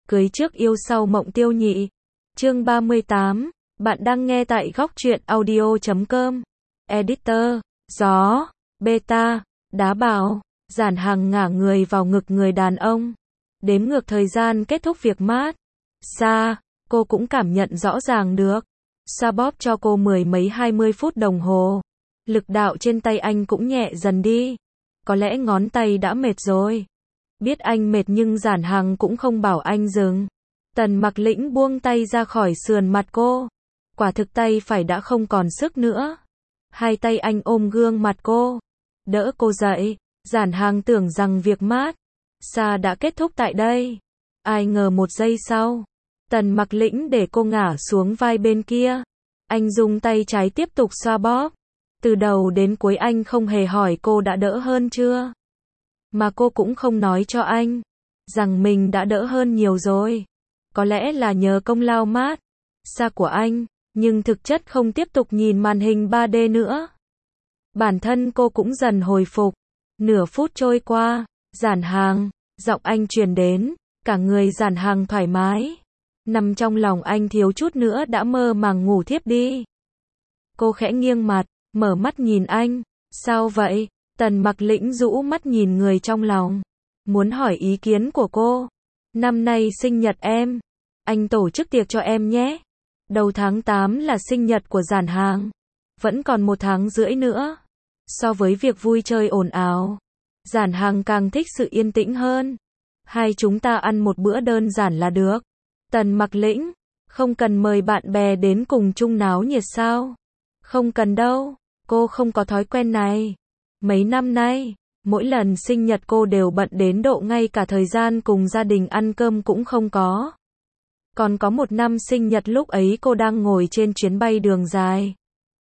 Cưới trước yêu sau mộng tiêu nhị. Chương 38. Bạn đang nghe tại góc truyện audio.com. Editor. Gió. Beta. Đá bảo. Giản Hằng ngả người vào ngực người đàn ông. Đếm ngược thời gian kết thúc việc mát. Xa. Cô cũng cảm nhận rõ ràng được. Xoa bóp cho cô 10 mấy 20 phút đồng hồ. Lực đạo trên tay anh cũng nhẹ dần đi. Có lẽ ngón tay đã mệt rồi. Biết anh mệt nhưng Giản Hằng cũng không bảo anh dừng. Tần Mặc Lĩnh buông tay ra khỏi sườn mặt cô. Quả thực tay phải đã không còn sức nữa. Hai tay anh ôm gương mặt cô. Đỡ cô dậy. Giản Hằng tưởng rằng việc mát xa đã kết thúc tại đây. Ai ngờ một giây sau. Tần Mặc Lĩnh để cô ngả xuống vai bên kia. Anh dùng tay trái tiếp tục xoa bóp. Từ đầu đến cuối anh không hề hỏi cô đã đỡ hơn chưa. Mà cô cũng không nói cho anh rằng mình đã đỡ hơn nhiều rồi. Có lẽ là nhờ công lao mát xa của anh, nhưng thực chất không tiếp tục nhìn màn hình 3D nữa. Bản thân cô cũng dần hồi phục. Nửa phút trôi qua, Giản Hằng, giọng anh truyền đến, cả người Giản Hằng thoải mái. Nằm trong lòng anh thiếu chút nữa đã mơ màng ngủ thiếp đi. Cô khẽ nghiêng mặt, mở mắt nhìn anh. Sao vậy? Tần Mặc Lĩnh rũ mắt nhìn người trong lòng. Muốn hỏi ý kiến của cô. Năm nay sinh nhật em. Anh tổ chức tiệc cho em nhé. Đầu tháng 8 là sinh nhật của Giản Hằng. Vẫn còn 1 tháng rưỡi nữa. So với việc vui chơi ồn ào, Giản Hằng càng thích sự yên tĩnh hơn. Hai chúng ta ăn một bữa đơn giản là được. Tần Mặc Lĩnh, không cần mời bạn bè đến cùng chung náo nhiệt sao? Không cần đâu, cô không có thói quen này. Mấy năm nay, mỗi lần sinh nhật cô đều bận đến độ ngay cả thời gian cùng gia đình ăn cơm cũng không có. Còn có một năm sinh nhật lúc ấy cô đang ngồi trên chuyến bay đường dài.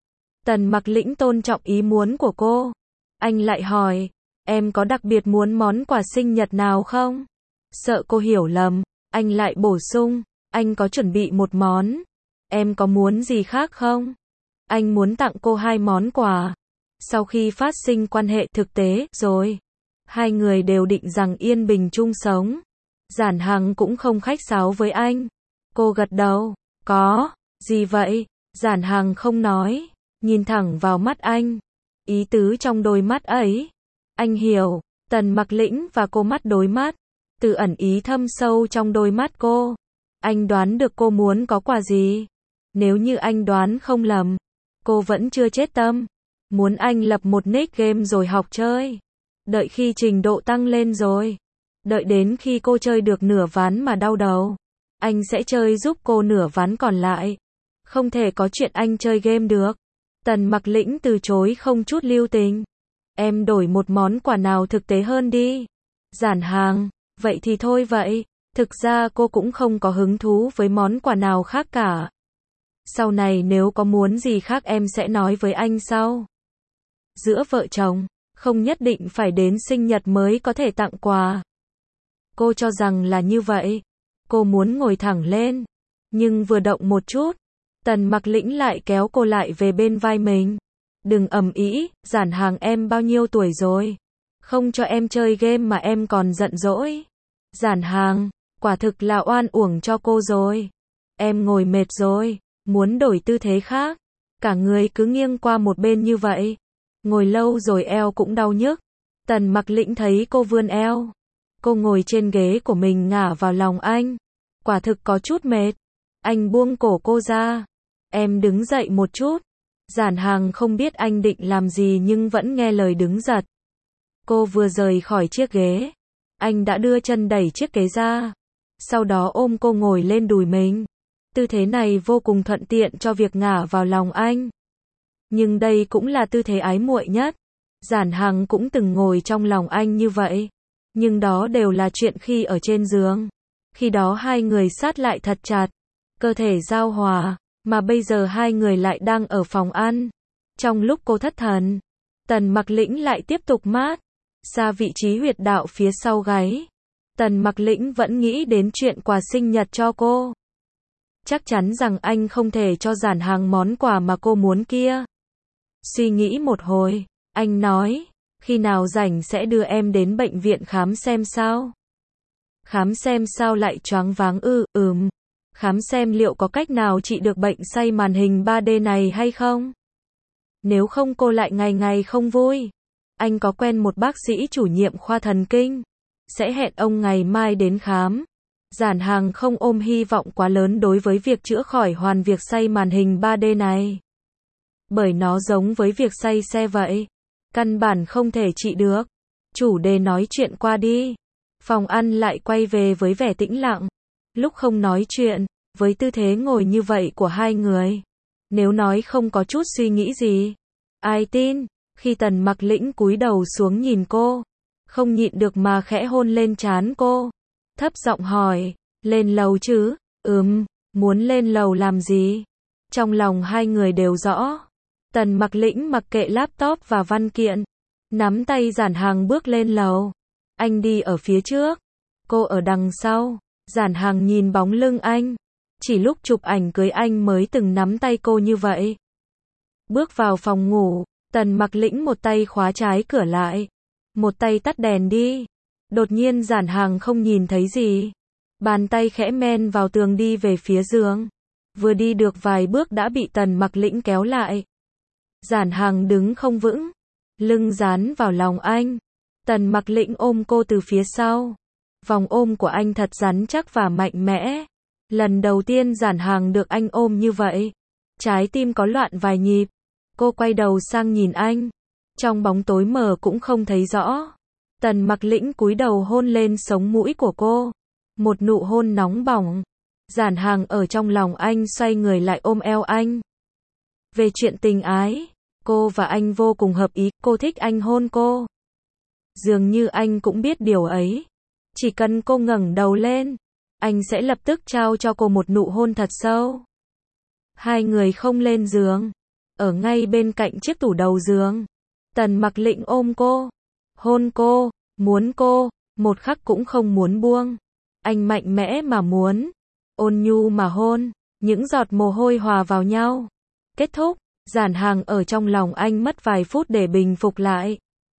Tần Mặc Lĩnh tôn trọng ý muốn của cô. Anh lại hỏi, em có đặc biệt muốn món quà sinh nhật nào không? Sợ cô hiểu lầm, anh lại bổ sung, anh có chuẩn bị một món. Em có muốn gì khác không? Anh muốn tặng cô 2 món quà. Sau khi phát sinh quan hệ thực tế rồi, hai người đều định rằng yên bình chung sống. Giản Hằng cũng không khách sáo với anh. Cô gật đầu, có, gì vậy? Giản Hằng không nói, nhìn thẳng vào mắt anh. Ý tứ trong đôi mắt ấy, anh hiểu. Tần Mặc Lĩnh và cô mắt đối mắt, từ ẩn ý thâm sâu trong đôi mắt cô. Anh đoán được cô muốn có quà gì. Nếu như anh đoán không lầm, cô vẫn chưa chết tâm. Muốn anh lập một nick game rồi học chơi. Đợi khi trình độ tăng lên rồi. Đợi đến khi cô chơi được nửa ván mà đau đầu. Anh sẽ chơi giúp cô nửa ván còn lại. Không thể có chuyện anh chơi game được. Tần Mặc Lĩnh từ chối không chút lưu tình. Em đổi một món quà nào thực tế hơn đi. Giản Hằng, vậy thì thôi vậy. Thực ra cô cũng không có hứng thú với món quà nào khác cả. Sau này nếu có muốn gì khác em sẽ nói với anh sau. Giữa vợ chồng, không nhất định phải đến sinh nhật mới có thể tặng quà. Cô cho rằng là như vậy. Cô muốn ngồi thẳng lên. Nhưng vừa động một chút, Tần Mặc Lĩnh lại kéo cô lại về bên vai mình. Đừng ầm ĩ, Giản Hằng em bao nhiêu tuổi rồi? Không cho em chơi game mà em còn giận dỗi. Giản Hằng, quả thực là oan uổng cho cô rồi. Em ngồi mệt rồi, muốn đổi tư thế khác. Cả người cứ nghiêng qua một bên như vậy. Ngồi lâu rồi eo cũng đau nhức. Tần Mặc Lĩnh thấy cô vươn eo. Cô ngồi trên ghế của mình ngả vào lòng anh. Quả thực có chút mệt. Anh buông cổ cô ra. Em đứng dậy một chút. Giản Hằng không biết anh định làm gì nhưng vẫn nghe lời đứng giật. Cô vừa rời khỏi chiếc ghế. Anh đã đưa chân đẩy chiếc ghế ra. Sau đó ôm cô ngồi lên đùi mình. Tư thế này vô cùng thuận tiện cho việc ngả vào lòng anh. Nhưng đây cũng là tư thế ái muội nhất. Giản Hằng cũng từng ngồi trong lòng anh như vậy. Nhưng đó đều là chuyện khi ở trên giường. Khi đó hai người sát lại thật chặt. Cơ thể giao hòa. Mà bây giờ hai người lại đang ở phòng ăn. Trong lúc cô thất thần, Tần Mặc Lĩnh lại tiếp tục mát xa vị trí huyệt đạo phía sau gáy. Tần Mặc Lĩnh vẫn nghĩ đến chuyện quà sinh nhật cho cô. Chắc chắn rằng anh không thể cho Giản Hằng món quà mà cô muốn kia. Suy nghĩ một hồi, anh nói, khi nào rảnh sẽ đưa em đến bệnh viện khám xem sao. Khám xem sao lại choáng váng khám xem liệu có cách nào trị được bệnh say màn hình 3D này hay không? Nếu không cô lại ngày ngày không vui. Anh có quen một bác sĩ chủ nhiệm khoa thần kinh. Sẽ hẹn ông ngày mai đến khám. Giản Hàng không ôm hy vọng quá lớn đối với việc chữa khỏi hoàn việc say màn hình 3D này. Bởi nó giống với việc say xe vậy. Căn bản không thể trị được. Chủ đề nói chuyện qua đi. Phòng ăn lại quay về với vẻ tĩnh lặng. Lúc không nói chuyện, với tư thế ngồi như vậy của hai người. Nếu nói không có chút suy nghĩ gì. Ai tin, khi Tần Mặc Lĩnh cúi đầu xuống nhìn cô. Không nhịn được mà khẽ hôn lên trán cô. Thấp giọng hỏi, lên lầu chứ? Muốn lên lầu làm gì? Trong lòng hai người đều rõ. Tần Mặc Lĩnh mặc kệ laptop và văn kiện. Nắm tay Giản Hàng bước lên lầu. Anh đi ở phía trước. Cô ở đằng sau. Giản Hàng nhìn bóng lưng anh. Chỉ lúc chụp ảnh cưới anh mới từng nắm tay cô như vậy. Bước vào phòng ngủ. Tần Mặc Lĩnh một tay khóa trái cửa lại. Một tay tắt đèn đi. Đột nhiên Giản Hàng không nhìn thấy gì. Bàn tay khẽ men vào tường đi về phía giường. Vừa đi được vài bước đã bị Tần Mặc Lĩnh kéo lại. Giản Hàng đứng không vững. Lưng dán vào lòng anh. Tần Mặc Lĩnh ôm cô từ phía sau. Vòng ôm của anh thật rắn chắc và mạnh mẽ. Lần đầu tiên Giản Hàng được anh ôm như vậy. Trái tim có loạn vài nhịp. Cô quay đầu sang nhìn anh. Trong bóng tối mờ cũng không thấy rõ. Tần Mặc Lĩnh cúi đầu hôn lên sống mũi của cô. Một nụ hôn nóng bỏng. Giản Hàng ở trong lòng anh xoay người lại ôm eo anh. Về chuyện tình ái, cô và anh vô cùng hợp ý, cô thích anh hôn cô. Dường như anh cũng biết điều ấy. Chỉ cần cô ngẩng đầu lên, anh sẽ lập tức trao cho cô một nụ hôn thật sâu. Hai người không lên giường, ở ngay bên cạnh chiếc tủ đầu giường. Tần Mặc Lĩnh ôm cô, hôn cô, muốn cô, một khắc cũng không muốn buông. Anh mạnh mẽ mà muốn, ôn nhu mà hôn, những giọt mồ hôi hòa vào nhau. Kết thúc, Giản Hàng ở trong lòng anh mất vài phút để bình phục lại.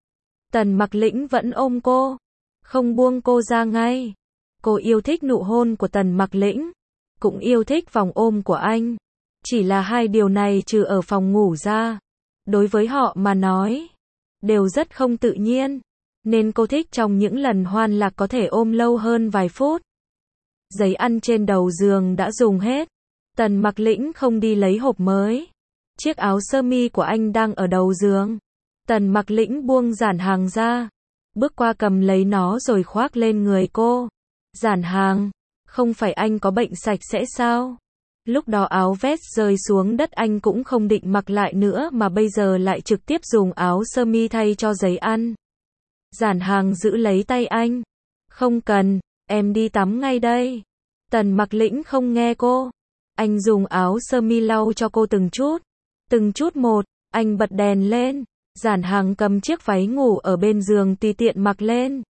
Tần Mặc Lĩnh vẫn ôm cô, không buông cô ra ngay. Cô yêu thích nụ hôn của Tần Mặc Lĩnh, cũng yêu thích vòng ôm của anh. Chỉ là hai điều này trừ ở phòng ngủ ra, đối với họ mà nói, đều rất không tự nhiên. Nên cô thích trong những lần hoan lạc có thể ôm lâu hơn vài phút. Giấy ăn trên đầu giường đã dùng hết. Tần Mặc Lĩnh không đi lấy hộp mới. Chiếc áo sơ mi của anh đang ở đầu giường. Tần Mặc Lĩnh buông Giản Hàng ra. Bước qua cầm lấy nó rồi khoác lên người cô. Giản Hàng, không phải anh có bệnh sạch sẽ sao? Lúc đó áo vest rơi xuống đất anh cũng không định mặc lại nữa mà bây giờ lại trực tiếp dùng áo sơ mi thay cho giấy ăn. Giản Hàng giữ lấy tay anh. Không cần, em đi tắm ngay đây. Tần Mặc Lĩnh không nghe cô. Anh dùng áo sơ mi lau cho cô từng chút một. Anh bật đèn lên. Giản Hàng cầm chiếc váy ngủ ở bên giường tùy tiện mặc lên.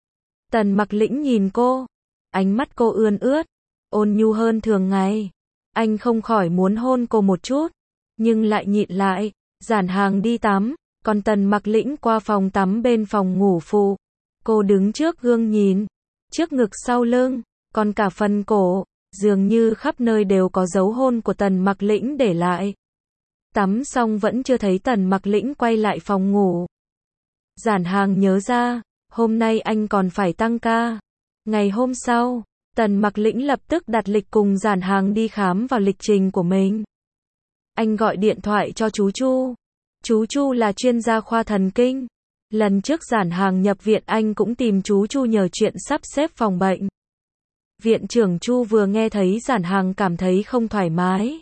Tần Mặc Lĩnh nhìn cô. Ánh mắt cô ươn ướt, ôn nhu hơn thường ngày. Anh không khỏi muốn hôn cô một chút, nhưng lại nhịn lại. Giản Hàng đi tắm, còn Tần Mặc Lĩnh qua phòng tắm bên phòng ngủ phụ. Cô đứng trước gương nhìn, trước ngực sau lưng, còn cả phần cổ, dường như khắp nơi đều có dấu hôn của Tần Mặc Lĩnh để lại. Tắm xong vẫn chưa thấy Tần Mặc Lĩnh quay lại phòng ngủ. Giản Hàng nhớ ra, hôm nay anh còn phải tăng ca. Ngày hôm sau, Tần Mặc Lĩnh lập tức đặt lịch cùng Giản Hàng đi khám vào lịch trình của mình. Anh gọi điện thoại cho chú Chu. Chú Chu là chuyên gia khoa thần kinh. Lần trước Giản Hàng nhập viện anh cũng tìm chú Chu nhờ chuyện sắp xếp phòng bệnh. Viện trưởng Chu vừa nghe thấy Giản Hàng cảm thấy không thoải mái.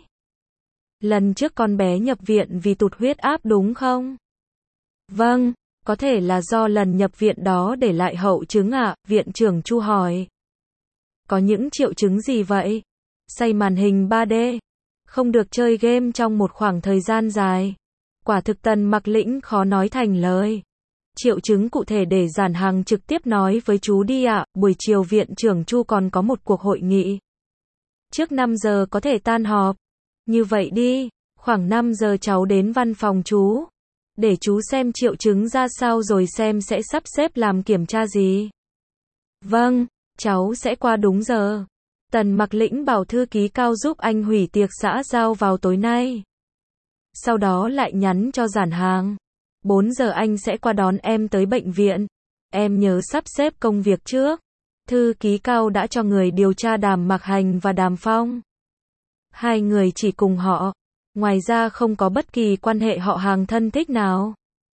Lần trước con bé nhập viện vì tụt huyết áp đúng không? Vâng, có thể là do lần nhập viện đó để lại hậu chứng ạ, viện trưởng Chu hỏi. Có những triệu chứng gì vậy? Say màn hình 3D, không được chơi game trong một khoảng thời gian dài. Quả thực Tần Mặc Lĩnh khó nói thành lời. Triệu chứng cụ thể để Giản Hàng trực tiếp nói với chú đi ạ. Buổi chiều viện trưởng Chu còn có một cuộc hội nghị. Trước 5 giờ có thể tan họp. Như vậy đi, khoảng 5 giờ cháu đến văn phòng chú. Để chú xem triệu chứng ra sao rồi xem sẽ sắp xếp làm kiểm tra gì. Vâng, cháu sẽ qua đúng giờ. Tần Mặc Lĩnh bảo thư ký Cao giúp anh hủy tiệc xã giao vào tối nay. Sau đó lại nhắn cho Giản Hàng. 4 giờ anh sẽ qua đón em tới bệnh viện. Em nhớ sắp xếp công việc trước. Thư ký Cao đã cho người điều tra Đàm Mặc Hành và Đàm Phong. Hai người chỉ cùng họ. Ngoài ra không có bất kỳ quan hệ họ hàng thân thích nào.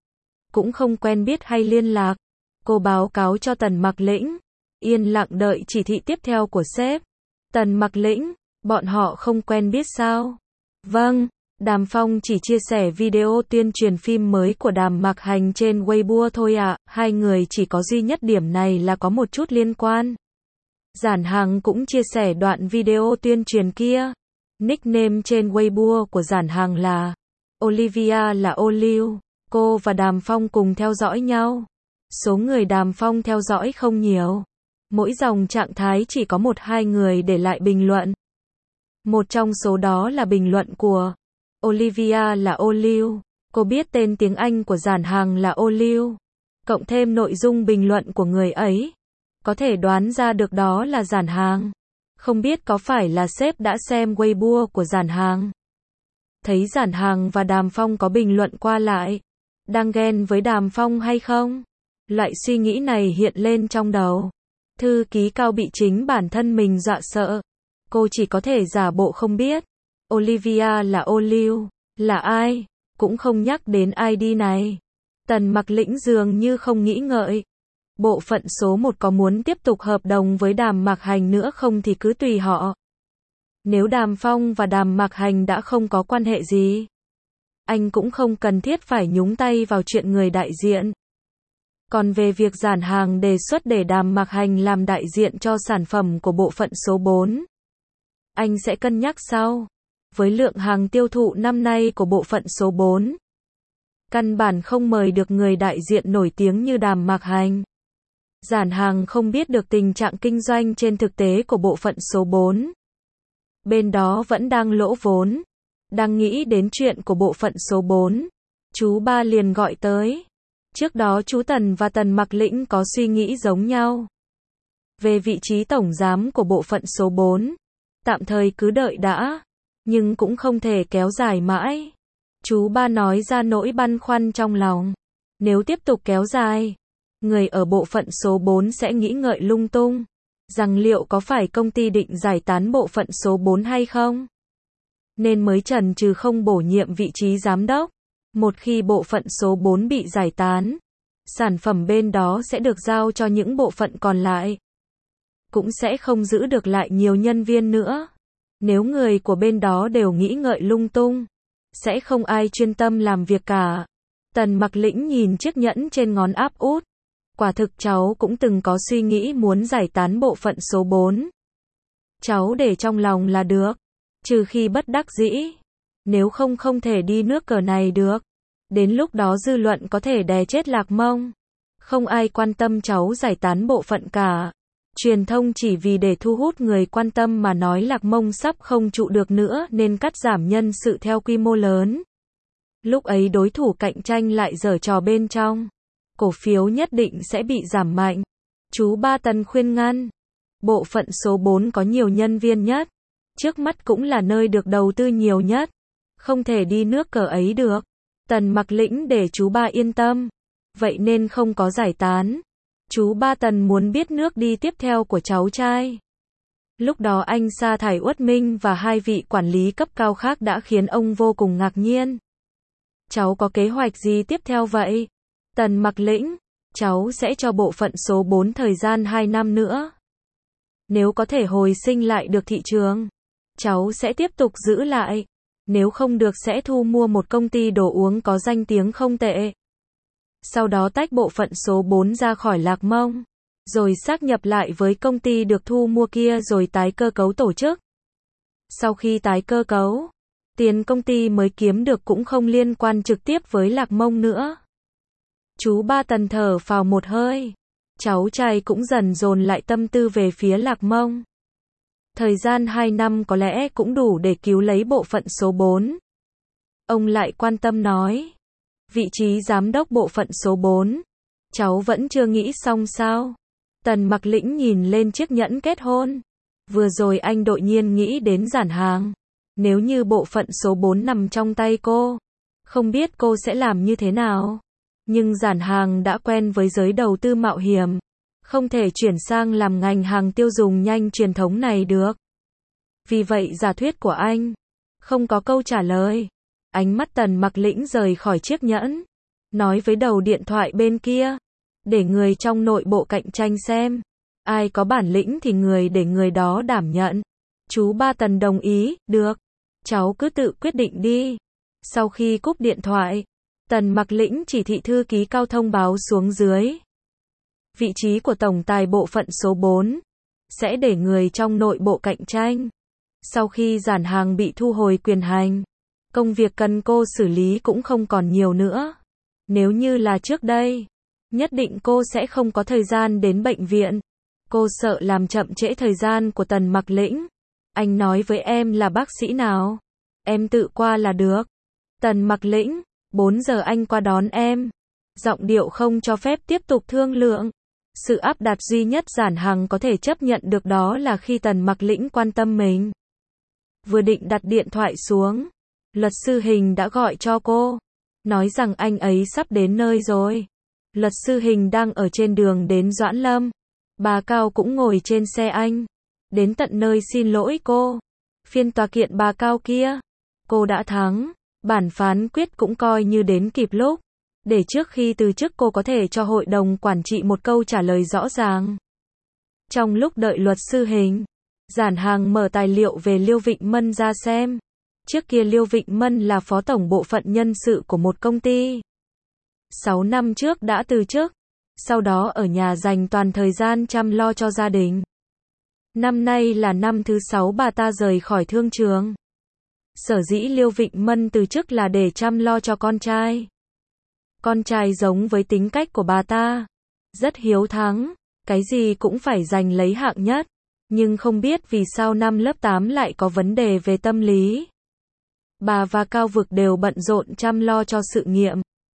Cũng không quen biết hay liên lạc. Cô báo cáo cho Tần Mặc Lĩnh. Yên lặng đợi chỉ thị tiếp theo của sếp. Tần Mặc Lĩnh, bọn họ không quen biết sao? Vâng, Đàm Phong chỉ chia sẻ video tuyên truyền phim mới của Đàm Mặc Hành trên Weibo thôi ạ. Hai người chỉ có duy nhất điểm này là có một chút liên quan. Giản Hàng cũng chia sẻ đoạn video tuyên truyền kia. Nickname trên Weibo của Giản Hàng là Olivia là Olive. Cô và Đàm Phong cùng theo dõi nhau. Số người Đàm Phong theo dõi không nhiều. Mỗi dòng trạng thái chỉ có 1-2 người để lại bình luận. Một trong số đó là bình luận của Olivia là Olive. Cô biết tên tiếng Anh của Giản Hàng là Olive. Cộng thêm nội dung bình luận của người ấy. Có thể đoán ra được đó là Giản Hàng. Không biết có phải là sếp đã xem Weibo của Giản Hàng. Thấy Giản Hàng và Đàm Phong có bình luận qua lại. Đang ghen với Đàm Phong hay không? Loại suy nghĩ này hiện lên trong đầu. Thư ký Cao bị chính bản thân mình dọa sợ. Cô chỉ có thể giả bộ không biết. Olivia là Olive. Là ai? Cũng không nhắc đến ID này. Tần Mặc Lĩnh dường như không nghĩ ngợi. Bộ phận số 1 có muốn tiếp tục hợp đồng với Đàm Mặc Hành nữa không thì cứ tùy họ. Nếu Đàm Phong và Đàm Mặc Hành đã không có quan hệ gì, anh cũng không cần thiết phải nhúng tay vào chuyện người đại diện. Còn về việc Giản Hàng đề xuất để Đàm Mặc Hành làm đại diện cho sản phẩm của bộ phận số 4, anh sẽ cân nhắc sau. Với lượng hàng tiêu thụ năm nay của bộ phận số 4, căn bản không mời được người đại diện nổi tiếng như Đàm Mặc Hành. Giản Hàng không biết được tình trạng kinh doanh trên thực tế của bộ phận số 4. Bên đó vẫn đang lỗ vốn. Đang nghĩ đến chuyện của bộ phận số 4. Chú Ba liền gọi tới. Trước đó chú Tần và Tần Mặc Lĩnh có suy nghĩ giống nhau. Về vị trí tổng giám của bộ phận số 4. Tạm thời cứ đợi đã. Nhưng cũng không thể kéo dài mãi. Chú Ba nói ra nỗi băn khoăn trong lòng. Nếu tiếp tục kéo dài, người ở bộ phận số 4 sẽ nghĩ ngợi lung tung. Rằng liệu có phải công ty định giải tán bộ phận số 4 hay không? Nên mới chần chừ không bổ nhiệm vị trí giám đốc. Một khi bộ phận số 4 bị giải tán, sản phẩm bên đó sẽ được giao cho những bộ phận còn lại. Cũng sẽ không giữ được lại nhiều nhân viên nữa. Nếu người của bên đó đều nghĩ ngợi lung tung, sẽ không ai chuyên tâm làm việc cả. Tần Mặc Lĩnh nhìn chiếc nhẫn trên ngón áp út. Quả thực cháu cũng từng có suy nghĩ muốn giải tán bộ phận số 4. Cháu để trong lòng là được. Trừ khi bất đắc dĩ. Nếu không không thể đi nước cờ này được. Đến lúc đó dư luận có thể đè chết Lạc Mông. Không ai quan tâm cháu giải tán bộ phận cả. Truyền thông chỉ vì để thu hút người quan tâm mà nói Lạc Mông sắp không trụ được nữa nên cắt giảm nhân sự theo quy mô lớn. Lúc ấy đối thủ cạnh tranh lại giở trò bên trong. Cổ phiếu nhất định sẽ bị giảm mạnh. Chú Ba Tần khuyên ngăn. Bộ phận số 4 có nhiều nhân viên nhất. Trước mắt cũng là nơi được đầu tư nhiều nhất. Không thể đi nước cờ ấy được. Tần Mặc Lĩnh để chú Ba yên tâm. Vậy nên không có giải tán. Chú Ba Tần muốn biết nước đi tiếp theo của cháu trai. Lúc đó anh sa thải Uất Minh và hai vị quản lý cấp cao khác đã khiến ông vô cùng ngạc nhiên. Cháu có kế hoạch gì tiếp theo vậy? Tần Mặc Lĩnh, cháu sẽ cho bộ phận số 4 thời gian 2 năm nữa. Nếu có thể hồi sinh lại được thị trường, cháu sẽ tiếp tục giữ lại. Nếu không được sẽ thu mua một công ty đồ uống có danh tiếng không tệ. Sau đó tách bộ phận số 4 ra khỏi Lạc Mông. Rồi sáp nhập lại với công ty được thu mua kia rồi tái cơ cấu tổ chức. Sau khi tái cơ cấu, tiền công ty mới kiếm được cũng không liên quan trực tiếp với Lạc Mông nữa. Chú Ba Tần thở phào một hơi. Cháu trai cũng dần dồn lại tâm tư về phía Lạc Mông. Thời gian 2 năm có lẽ cũng đủ để cứu lấy bộ phận số 4. Ông lại quan tâm nói. Vị trí giám đốc bộ phận số 4. Cháu vẫn chưa nghĩ xong sao? Tần Mặc Lĩnh nhìn lên chiếc nhẫn kết hôn. Vừa rồi anh đột nhiên nghĩ đến Giản Hàng. Nếu như bộ phận số 4 nằm trong tay cô, không biết cô sẽ làm như thế nào. Nhưng Giản Hàng đã quen với giới đầu tư mạo hiểm, không thể chuyển sang làm ngành hàng tiêu dùng nhanh truyền thống này được. Vì vậy giả thuyết của anh không có câu trả lời. Ánh mắt Tần Mặc Lĩnh rời khỏi chiếc nhẫn, nói với đầu điện thoại bên kia, để người trong nội bộ cạnh tranh xem, ai có bản lĩnh thì để người đó đảm nhận. Chú ba Tần đồng ý, được, cháu cứ tự quyết định đi. Sau khi cúp điện thoại, Tần Mặc Lĩnh chỉ thị thư ký Cao thông báo xuống dưới. Vị trí của tổng tài bộ phận số 4 sẽ để người trong nội bộ cạnh tranh. Sau khi Giản Hàng bị thu hồi quyền hành, công việc cần cô xử lý cũng không còn nhiều nữa. Nếu như là trước đây, nhất định cô sẽ không có thời gian đến bệnh viện. Cô sợ làm chậm trễ thời gian của Tần Mặc Lĩnh. Anh nói với em là bác sĩ nào, em tự qua là được. Tần Mặc Lĩnh, 4 giờ anh qua đón em. Giọng điệu không cho phép tiếp tục thương lượng. Sự áp đặt duy nhất Giản Hằng có thể chấp nhận được đó là khi Tần Mặc Lĩnh quan tâm mình. Vừa định đặt điện thoại xuống, luật sư Hình đã gọi cho cô, nói rằng anh ấy sắp đến nơi rồi. Luật sư Hình đang ở trên đường đến Doãn Lâm. Bà Cao cũng ngồi trên xe anh, đến tận nơi xin lỗi cô. Phiên tòa kiện bà Cao kia, cô đã thắng. Bản phán quyết cũng coi như đến kịp lúc, để trước khi từ chức cô có thể cho hội đồng quản trị một câu trả lời rõ ràng. Trong lúc đợi luật sư Hình, Giản Hàng mở tài liệu về Liêu Vịnh Mân ra xem. Trước kia Liêu Vịnh Mân là phó tổng bộ phận nhân sự của một công ty. 6 năm trước đã từ chức, sau đó ở nhà dành toàn thời gian chăm lo cho gia đình. Năm nay là năm thứ 6 bà ta rời khỏi thương trường. Sở dĩ Liêu Vịnh Mân từ chức là để chăm lo cho con trai. Con trai giống với tính cách của bà ta, rất hiếu thắng, cái gì cũng phải giành lấy hạng nhất, nhưng không biết vì sao năm lớp 8 lại có vấn đề về tâm lý. Bà và Cao Vực đều bận rộn chăm lo cho sự nghiệp,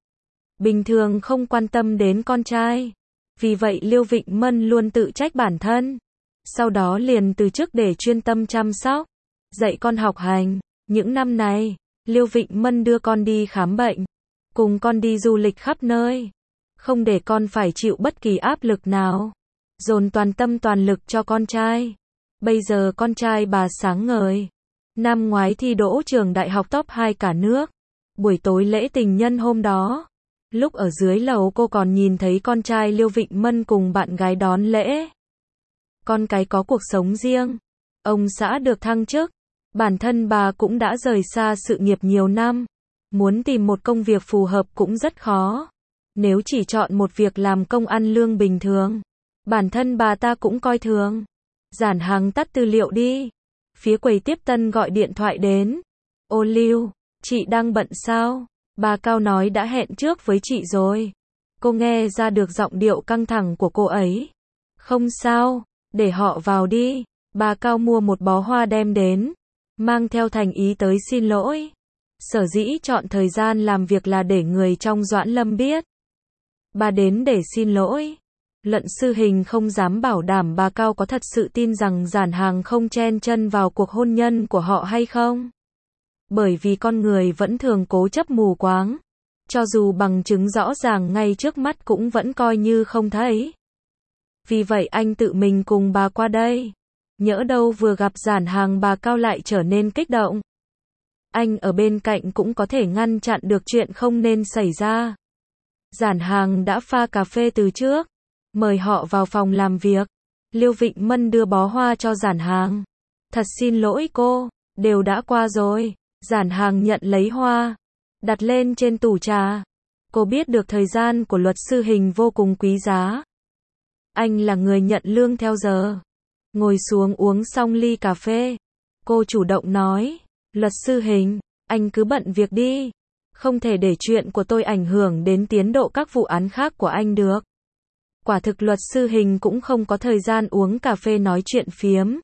bình thường không quan tâm đến con trai. Vì vậy Liêu Vịnh Mân luôn tự trách bản thân, sau đó liền từ chức để chuyên tâm chăm sóc, dạy con học hành. Những năm này, Liêu Vịnh Mân đưa con đi khám bệnh, cùng con đi du lịch khắp nơi, không để con phải chịu bất kỳ áp lực nào, dồn toàn tâm toàn lực cho con trai. Bây giờ con trai bà sáng ngời, năm ngoái thi đỗ trường đại học top 2 cả nước. Buổi tối lễ tình nhân hôm đó, lúc ở dưới lầu cô còn nhìn thấy con trai Liêu Vịnh Mân cùng bạn gái đón lễ. Con cái có cuộc sống riêng, ông xã được thăng chức. Bản thân bà cũng đã rời xa sự nghiệp nhiều năm, muốn tìm một công việc phù hợp cũng rất khó. Nếu chỉ chọn một việc làm công ăn lương bình thường, bản thân bà ta cũng coi thường. Giản Hàng tắt tư liệu đi. Phía quầy tiếp tân gọi điện thoại đến. Ô Lưu, chị đang bận sao? Bà Cao nói đã hẹn trước với chị rồi. Cô nghe ra được giọng điệu căng thẳng của cô ấy. Không sao, để họ vào đi. Bà Cao mua một bó hoa đem đến, mang theo thành ý tới xin lỗi. Sở dĩ chọn thời gian làm việc là để người trong Doãn Lâm biết bà đến để xin lỗi. Luận sư Hình không dám bảo đảm bà Cao có thật sự tin rằng Giản Hàng không chen chân vào cuộc hôn nhân của họ hay không. Bởi vì con người vẫn thường cố chấp mù quáng, cho dù bằng chứng rõ ràng ngay trước mắt cũng vẫn coi như không thấy. Vì vậy anh tự mình cùng bà qua đây. Nhỡ đâu vừa gặp Giản Hàng bà Cao lại trở nên kích động. Anh ở bên cạnh cũng có thể ngăn chặn được chuyện không nên xảy ra. Giản Hàng đã pha cà phê từ trước, mời họ vào phòng làm việc. Liêu Vịnh Mân đưa bó hoa cho Giản Hàng. Thật xin lỗi cô, đều đã qua rồi. Giản Hàng nhận lấy hoa, đặt lên trên tủ trà. Cô biết được thời gian của luật sư Hình vô cùng quý giá. Anh là người nhận lương theo giờ. Ngồi xuống uống xong ly cà phê, cô chủ động nói, luật sư Hình, anh cứ bận việc đi, không thể để chuyện của tôi ảnh hưởng đến tiến độ các vụ án khác của anh được. Quả thực luật sư Hình cũng không có thời gian uống cà phê nói chuyện phiếm.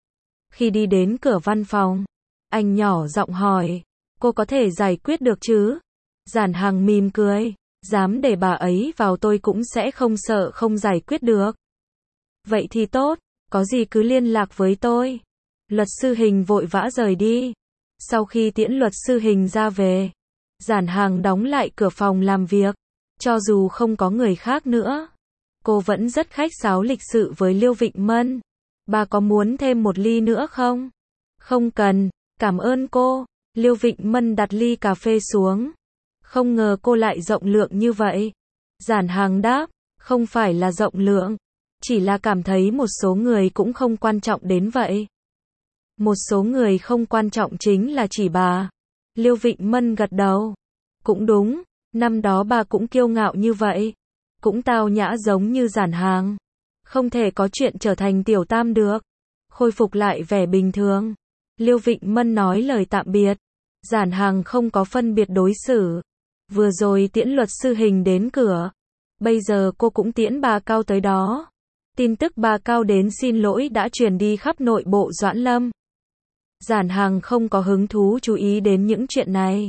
Khi đi đến cửa văn phòng, anh nhỏ giọng hỏi, cô có thể giải quyết được chứ? Giản Hàng mỉm cười, dám để bà ấy vào tôi cũng sẽ không sợ không giải quyết được. Vậy thì tốt, có gì cứ liên lạc với tôi. Luật sư Hình vội vã rời đi. Sau khi tiễn luật sư Hình ra về, Giản Hàng đóng lại cửa phòng làm việc. Cho dù không có người khác nữa, cô vẫn rất khách sáo lịch sự với Liêu Vịnh Mân. Bà có muốn thêm một ly nữa không? Không cần, cảm ơn cô. Liêu Vịnh Mân đặt ly cà phê xuống. Không ngờ cô lại rộng lượng như vậy. Giản Hàng đáp, không phải là rộng lượng, chỉ là cảm thấy một số người cũng không quan trọng đến vậy. Một số người không quan trọng chính là chỉ bà. Liêu Vịnh Mân gật đầu. Cũng đúng, năm đó bà cũng kiêu ngạo như vậy. Cũng tao nhã giống như Giản Hàng. Không thể có chuyện trở thành tiểu tam được. Khôi phục lại vẻ bình thường. Liêu Vịnh Mân nói lời tạm biệt. Giản Hàng không có phân biệt đối xử. Vừa rồi tiễn luật sư Hình đến cửa. Bây giờ cô cũng tiễn bà Cao tới đó. Tin tức bà Cao đến xin lỗi đã truyền đi khắp nội bộ Doãn Lâm. Giản Hàng không có hứng thú chú ý đến những chuyện này.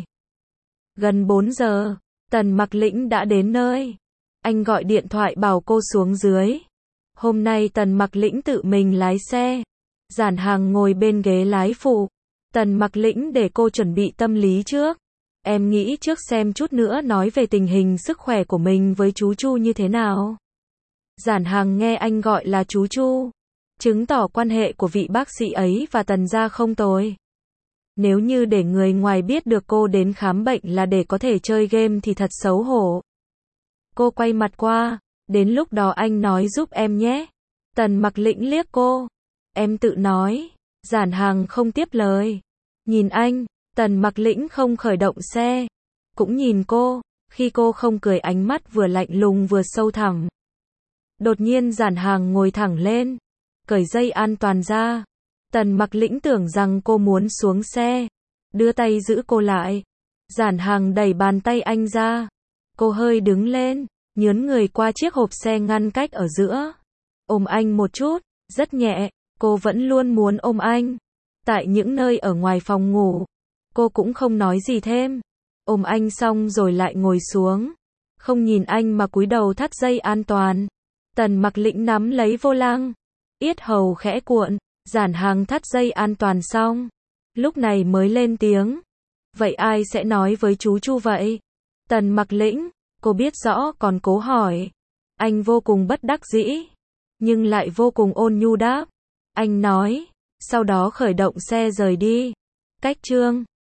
Gần 4 giờ, Tần Mặc Lĩnh đã đến nơi. Anh gọi điện thoại bảo cô xuống dưới. Hôm nay Tần Mặc Lĩnh tự mình lái xe. Giản Hàng ngồi bên ghế lái phụ. Tần Mặc Lĩnh để cô chuẩn bị tâm lý trước. Em nghĩ trước xem chút nữa nói về tình hình sức khỏe của mình với chú Chu như thế nào. Giản Hàng nghe anh gọi là chú Chu, chứng tỏ quan hệ của vị bác sĩ ấy và Tần gia không tồi. Nếu như để người ngoài biết được cô đến khám bệnh là để có thể chơi game thì thật xấu hổ. Cô quay mặt qua, đến lúc đó anh nói giúp em nhé. Tần Mặc Lĩnh liếc cô. Em tự nói. Giản Hàng không tiếp lời. Nhìn anh, Tần Mặc Lĩnh không khởi động xe. Cũng nhìn cô, khi cô không cười ánh mắt vừa lạnh lùng vừa sâu thẳm. Đột nhiên Giản Hàng ngồi thẳng lên, cởi dây an toàn ra. Tần Mặc Lĩnh tưởng rằng cô muốn xuống xe, đưa tay giữ cô lại. Giản Hàng đẩy bàn tay anh ra. Cô hơi đứng lên, nhướn người qua chiếc hộp xe ngăn cách ở giữa. Ôm anh một chút, rất nhẹ, cô vẫn luôn muốn ôm anh. Tại những nơi ở ngoài phòng ngủ, cô cũng không nói gì thêm. Ôm anh xong rồi lại ngồi xuống. Không nhìn anh mà cúi đầu thắt dây an toàn. Tần Mặc Lĩnh nắm lấy vô lăng. Yết hầu khẽ cuộn. Giản Hàng thắt dây an toàn xong. Lúc này mới lên tiếng. Vậy ai sẽ nói với chú Chu vậy? Tần Mặc Lĩnh, cô biết rõ còn cố hỏi. Anh vô cùng bất đắc dĩ, nhưng lại vô cùng ôn nhu đáp. Anh nói, sau đó khởi động xe rời đi. Cách chương